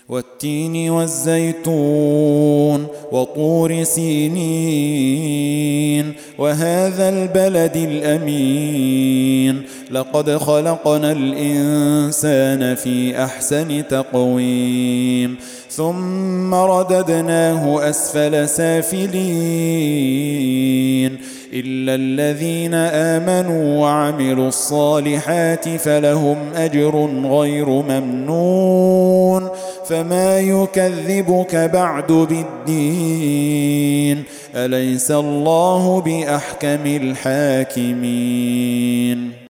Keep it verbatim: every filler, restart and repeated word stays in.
والتين والزيتون وطور سينين وهذا البلد الأمين لقد خلقنا الإنسان في أحسن تقويم ثم رددناه أسفل سافلين إلا الذين آمنوا وعملوا الصالحات فلهم أجر غير ممنون فما يكذبك بعد بالدين أليس الله بأحكم الحاكمين.